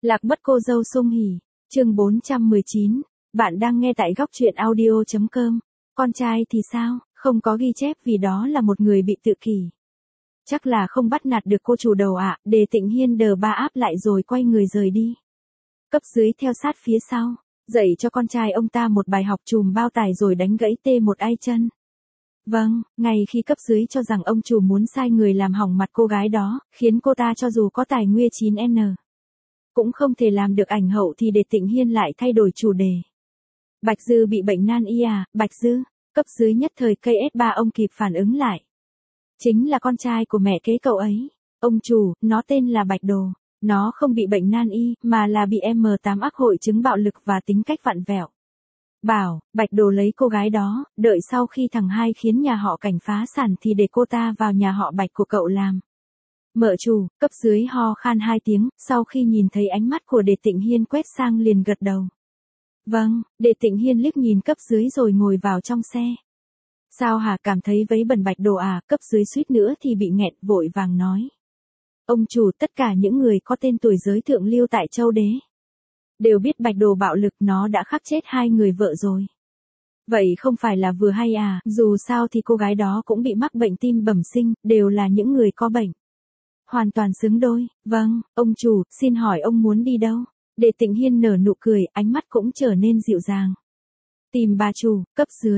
Lạc mất cô dâu Sung Hỉ, chương 419, bạn đang nghe tại góc truyện audio.com. Con trai thì sao, không có ghi chép vì đó là một người bị tự kỷ. Chắc là không bắt nạt được cô chủ đầu ạ, Đề Tịnh Hiên đờ ba áp lại rồi quay người rời đi. Cấp dưới theo sát phía sau, dạy cho con trai ông ta một bài học chùm bao tải rồi đánh gãy tê một ai chân. Vâng, ngay khi cấp dưới cho rằng ông chủ muốn sai người làm hỏng mặt cô gái đó, khiến cô ta cho dù có tài nguyên 9N. Cũng không thể làm được ảnh hậu thì Đề Tịnh Hiên lại thay đổi chủ đề. Bạch Dư bị bệnh nan y à, Bạch Dư, cấp dưới nhất thời cây S3 ông kịp phản ứng lại. Chính là con trai của mẹ kế cậu ấy. Ông chủ, nó tên là Bạch Đồ. Nó không bị bệnh nan y, mà là bị M8 ác hội chứng bạo lực và tính cách vặn vẹo. Bảo, Bạch Đồ lấy cô gái đó, đợi sau khi thằng hai khiến nhà họ Cảnh phá sản thì để cô ta vào nhà họ Bạch của cậu làm. Mợ chủ, cấp dưới ho khan 2 tiếng, sau khi nhìn thấy ánh mắt của Đề Tịnh Hiên quét sang liền gật đầu. Vâng, Đề Tịnh Hiên liếc nhìn cấp dưới rồi ngồi vào trong xe. Sao hả, cảm thấy vấy bẩn Bạch Đồ à, cấp dưới suýt nữa thì bị nghẹn, vội vàng nói. Ông chủ, tất cả những người có tên tuổi giới thượng lưu tại Châu Đế đều biết Bạch Đồ bạo lực, nó đã khắc chết 2 người vợ rồi. Vậy không phải là vừa hay à, dù sao thì cô gái đó cũng bị mắc bệnh tim bẩm sinh, đều là những người có bệnh. Hoàn toàn xứng đôi. Vâng, ông chủ, xin hỏi ông muốn đi đâu? Đề Tịnh Hiên nở nụ cười, ánh mắt cũng trở nên dịu dàng. Tìm bà chủ, cấp dưới,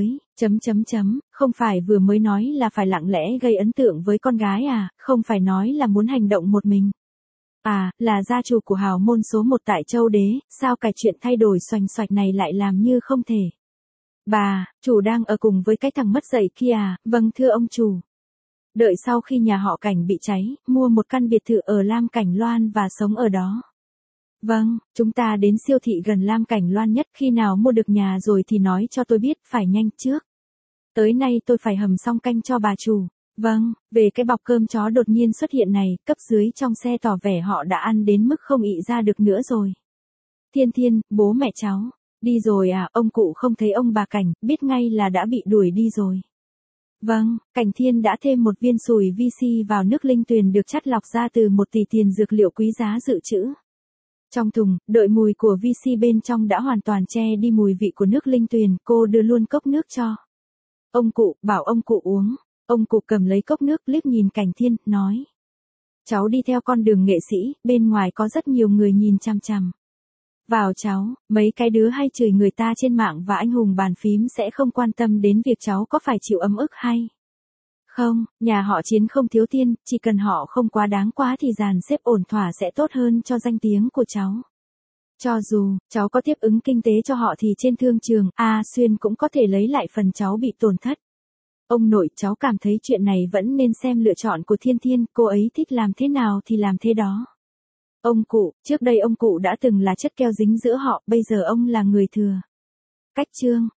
không phải vừa mới nói là phải lặng lẽ gây ấn tượng với con gái à, không phải nói là muốn hành động một mình. À, là gia chủ của hào môn số 1 tại Châu Đế, sao cái chuyện thay đổi xoành xoạch này lại làm như không thể. Bà, chủ đang ở cùng với cái thằng mất dạy kia à, vâng thưa ông chủ. Đợi sau khi nhà họ Cảnh bị cháy, mua một căn biệt thự ở Lam Cảnh Loan và sống ở đó. Vâng, chúng ta đến siêu thị gần Lam Cảnh Loan nhất, khi nào mua được nhà rồi thì nói cho tôi biết, phải nhanh trước. Tới nay tôi phải hầm xong canh cho bà chủ. Vâng, về cái bọc cơm chó đột nhiên xuất hiện này, cấp dưới trong xe tỏ vẻ họ đã ăn đến mức không ị ra được nữa rồi. Thiên Thiên, bố mẹ cháu, đi rồi à, ông cụ không thấy ông bà Cảnh, biết ngay là đã bị đuổi đi rồi. Vâng, Cảnh Thiên đã thêm một viên sùi VC vào nước linh tuyền được chắt lọc ra từ 1 tỷ tiền dược liệu quý giá dự trữ. Trong thùng, đợi mùi của VC bên trong đã hoàn toàn che đi mùi vị của nước linh tuyền, cô đưa luôn cốc nước cho ông cụ, bảo ông cụ uống. Ông cụ cầm lấy cốc nước, liếc nhìn Cảnh Thiên, nói. Cháu đi theo con đường nghệ sĩ, bên ngoài có rất nhiều người nhìn chằm chằm vào cháu, mấy cái đứa hay chửi người ta trên mạng và anh hùng bàn phím sẽ không quan tâm đến việc cháu có phải chịu ấm ức hay không, nhà họ Chiến không thiếu tiền, chỉ cần họ không quá đáng quá thì dàn xếp ổn thỏa sẽ tốt hơn cho danh tiếng của cháu. Cho dù, cháu có tiếp ứng kinh tế cho họ thì trên thương trường, A Xuyên cũng có thể lấy lại phần cháu bị tổn thất. Ông nội, cháu cảm thấy chuyện này vẫn nên xem lựa chọn của Thiên Thiên, cô ấy thích làm thế nào thì làm thế đó. Ông cụ, trước đây ông cụ đã từng là chất keo dính giữa họ, bây giờ ông là người thừa cách chương.